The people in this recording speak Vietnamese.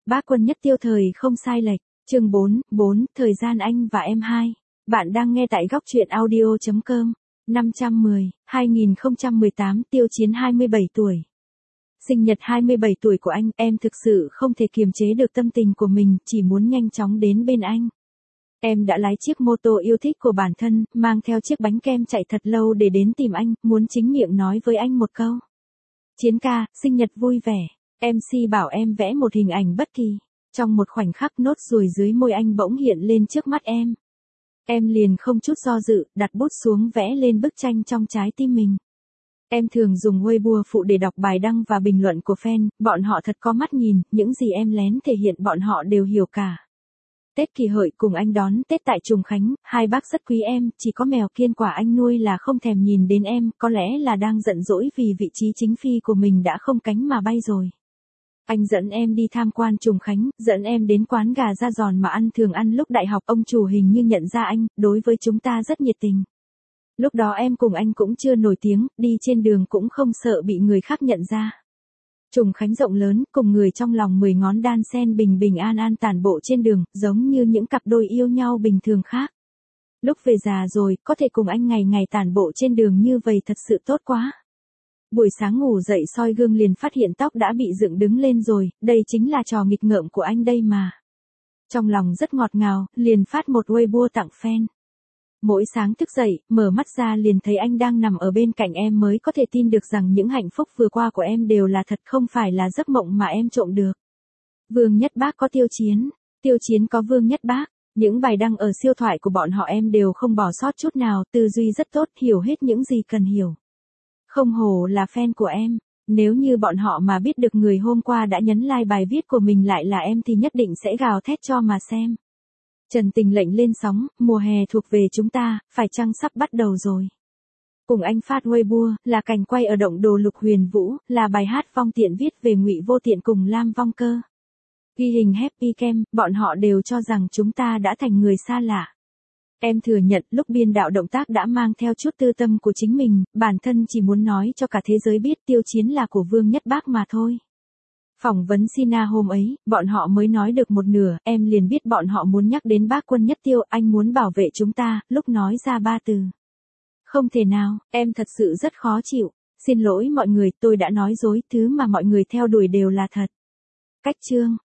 Bác Quân Nhất Tiêu thời không sai lệch. Chương 4, thời gian anh và em hai. Bạn đang nghe tại góc truyện audio.com. 510, 2018 Tiêu Chiến 27 tuổi. Sinh nhật 27 tuổi của anh, em thực sự không thể kiềm chế được tâm tình của mình, chỉ muốn nhanh chóng đến bên anh. Em đã lái chiếc mô tô yêu thích của bản thân, mang theo chiếc bánh kem chạy thật lâu để đến tìm anh, muốn chính miệng nói với anh một câu. Chiến ca, sinh nhật vui vẻ. MC bảo em vẽ một hình ảnh bất kỳ. Trong một khoảnh khắc nốt ruồi dưới môi anh bỗng hiện lên trước mắt em. Em liền không chút do dự, đặt bút xuống vẽ lên bức tranh trong trái tim mình. Em thường dùng Weibo phụ để đọc bài đăng và bình luận của fan, bọn họ thật có mắt nhìn, những gì em lén thể hiện bọn họ đều hiểu cả. Tết Kỷ Hợi cùng anh đón Tết tại Trùng Khánh, hai bác rất quý em, chỉ có mèo Kiên quả anh nuôi là không thèm nhìn đến em, có lẽ là đang giận dỗi vì vị trí chính phi của mình đã không cánh mà bay rồi. Anh dẫn em đi tham quan Trùng Khánh, dẫn em đến quán gà da giòn mà anh thường ăn lúc đại học, ông chủ hình như nhận ra anh, đối với chúng ta rất nhiệt tình. Lúc đó em cùng anh cũng chưa nổi tiếng, đi trên đường cũng không sợ bị người khác nhận ra. Trùng Khánh rộng lớn, cùng người trong lòng 10 ngón đan sen bình bình an an tản bộ trên đường, giống như những cặp đôi yêu nhau bình thường khác. Lúc về già rồi, có thể cùng anh ngày ngày tản bộ trên đường như vậy thật sự tốt quá. Buổi sáng ngủ dậy soi gương liền phát hiện tóc đã bị dựng đứng lên rồi, đây chính là trò nghịch ngợm của anh đây mà. Trong lòng rất ngọt ngào, liền phát một Weibo tặng fan. Mỗi sáng thức dậy, mở mắt ra liền thấy anh đang nằm ở bên cạnh em, mới có thể tin được rằng những hạnh phúc vừa qua của em đều là thật, không phải là giấc mộng mà em trộm được. Vương Nhất Bác có Tiêu Chiến, Tiêu Chiến có Vương Nhất Bác, những bài đăng ở siêu thoại của bọn họ em đều không bỏ sót chút nào, tư duy rất tốt, hiểu hết những gì cần hiểu. Không hổ là fan của em, nếu như bọn họ mà biết được người hôm qua đã nhấn like bài viết của mình lại là em thì nhất định sẽ gào thét cho mà xem. Trần Tình lệnh lên sóng, mùa hè thuộc về chúng ta, phải chăng sắp bắt đầu rồi. Cùng anh phát Weibo, là cảnh quay ở động Đồ Lục Huyền Vũ, là bài hát Vong Tiện viết về Ngụy Vô Tiện cùng Lam Vong Cơ. Ghi hình Happy Cam, bọn họ đều cho rằng chúng ta đã thành người xa lạ. Em thừa nhận lúc biên đạo động tác đã mang theo chút tư tâm của chính mình, bản thân chỉ muốn nói cho cả thế giới biết Tiêu Chiến là của Vương Nhất Bác mà thôi. Phỏng vấn Sina hôm ấy, bọn họ mới nói được một nửa, em liền biết bọn họ muốn nhắc đến bác Quân Nhất Tiêu, anh muốn bảo vệ chúng ta, lúc nói ra 3 từ. Không thể nào, em thật sự rất khó chịu, xin lỗi mọi người, tôi đã nói dối, thứ mà mọi người theo đuổi đều là thật. Cách chương,